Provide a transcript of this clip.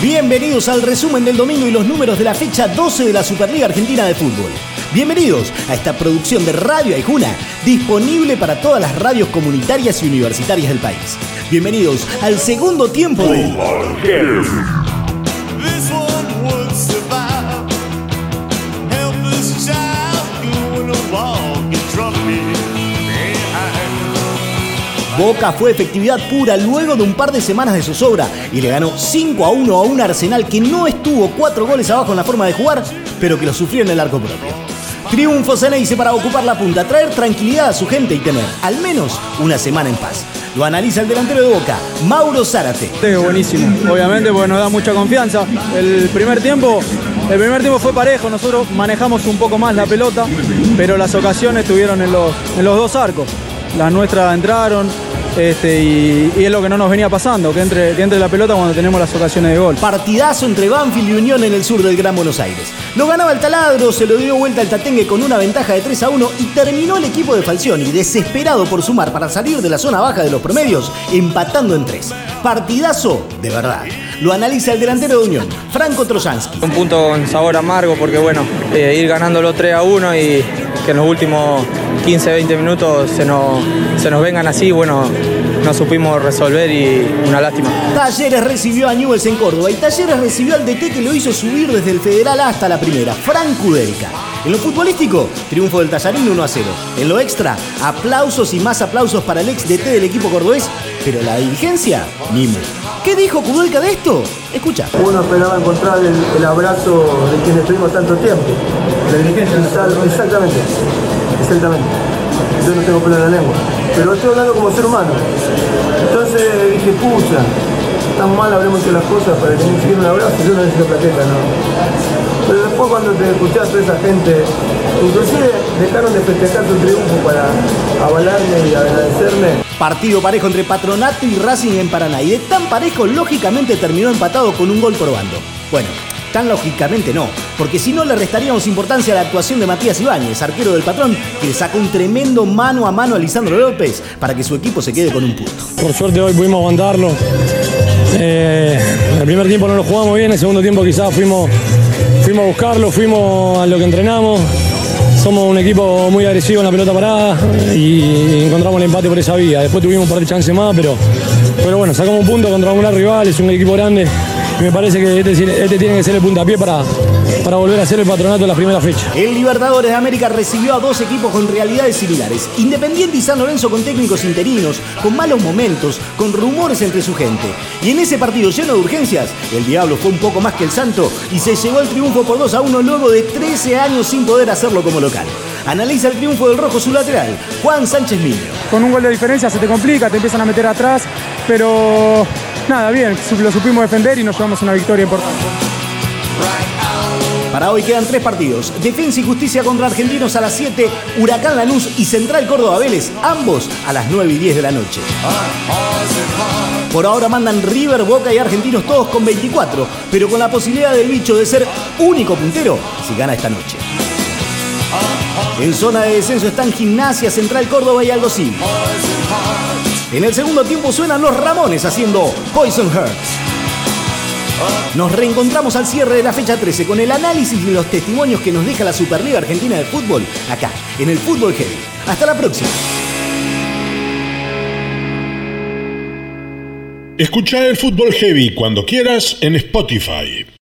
Bienvenidos al resumen del domingo y los números de la fecha 12 de la Superliga Argentina de Fútbol. Bienvenidos a esta producción de Radio Aijuna, disponible para todas las radios comunitarias y universitarias del país. Bienvenidos al segundo tiempo de... Boca fue efectividad pura luego de un par de semanas de zozobra y le ganó 5-1 a un Arsenal que no estuvo 4 goles abajo en la forma de jugar, pero que lo sufrió en el arco propio. Triunfo Ceneice para ocupar la punta, traer tranquilidad a su gente y tener al menos una semana en paz. Lo analiza el delantero de Boca, Mauro Zárate. Buenísimo, obviamente porque nos da mucha confianza. El primer tiempo fue parejo, nosotros manejamos un poco más la pelota, pero las ocasiones estuvieron en los dos arcos. Las nuestras entraron y es lo que no nos venía pasando, que entre la pelota cuando tenemos las ocasiones de gol. Partidazo entre Banfield y Unión en el sur del Gran Buenos Aires. Lo ganaba el taladro, se lo dio vuelta al tatengue con una ventaja de 3-1 y terminó el equipo de Falcioni, desesperado por sumar para salir de la zona baja de los promedios, empatando en 3. Partidazo de verdad. Lo analiza el delantero de Unión, Franco Trojansky. Un punto con sabor amargo porque ir ganándolo 3-1 y que en los últimos 15-20 minutos se nos vengan así, no supimos resolver y una lástima. Talleres recibió a Newell's en Córdoba y Talleres recibió al DT que lo hizo subir desde el Federal hasta la primera, Frank Kudelka. En lo futbolístico, triunfo del Tallarín 1-0. En lo extra, aplausos y más aplausos para el ex DT del equipo cordobés, pero la dirigencia, Mimo. ¿Qué dijo Kudelka de esto? Escucha. Uno esperaba encontrar el abrazo de quien estuvimos tanto tiempo. La dirigencia. Exactamente. Yo no tengo pelo en la lengua. Pero estoy hablando como ser humano. Entonces dije, pucha, tan mal hablemos de las cosas para que ni siquiera un abrazo. Yo no necesito plaqueta, ¿no? Pero después cuando te escuchás a toda esa gente, inclusive dejaron de festejar su triunfo para avalarme y agradecerme. Partido parejo entre Patronato y Racing en Paraná. Y de tan parejo, lógicamente terminó empatado con un gol por bando. Bueno, tan lógicamente no, porque si no le restaríamos importancia a la actuación de Matías Ibáñez, arquero del Patrón, que le sacó un tremendo mano a mano a Lisandro López para que su equipo se quede con un punto. Por suerte hoy pudimos aguantarlo. El primer tiempo no lo jugamos bien, el segundo tiempo quizás fuimos a buscarlo, fuimos a lo que entrenamos. Somos un equipo muy agresivo en la pelota parada y encontramos el empate por esa vía. Después tuvimos un par de chances más, pero bueno, sacamos un punto contra un gran rival, es un equipo grande. Y me parece que este tiene que ser el puntapié para volver a ser el Patronato de la primera fecha. El Libertadores de América recibió a dos equipos con realidades similares. Independiente y San Lorenzo con técnicos interinos, con malos momentos, con rumores entre su gente. Y en ese partido lleno de urgencias, el Diablo fue un poco más que el Santo y se llevó el triunfo por 2-1 luego de 13 años sin poder hacerlo como local. Analiza el triunfo del rojo su lateral, Juan Sánchez Miño. Con un gol de diferencia se te complica, te empiezan a meter atrás, pero nada, bien, lo supimos defender y nos llevamos una victoria importante. Para hoy quedan 3 partidos. Defensa y Justicia contra Argentinos a las 7, Huracán Lanús y Central Córdoba Vélez, ambos a las 9:10 de la noche. Por ahora mandan River, Boca y Argentinos todos con 24, pero con la posibilidad del bicho de ser único puntero si gana esta noche. En zona de descenso están Gimnasia, Central Córdoba y Aldo Civi. En el segundo tiempo suenan los Ramones haciendo Poison Hearts. Nos reencontramos al cierre de la fecha 13 con el análisis y los testimonios que nos deja la Superliga Argentina de Fútbol acá, en el Fútbol Heavy. Hasta la próxima. Escucha el Fútbol Heavy cuando quieras en Spotify.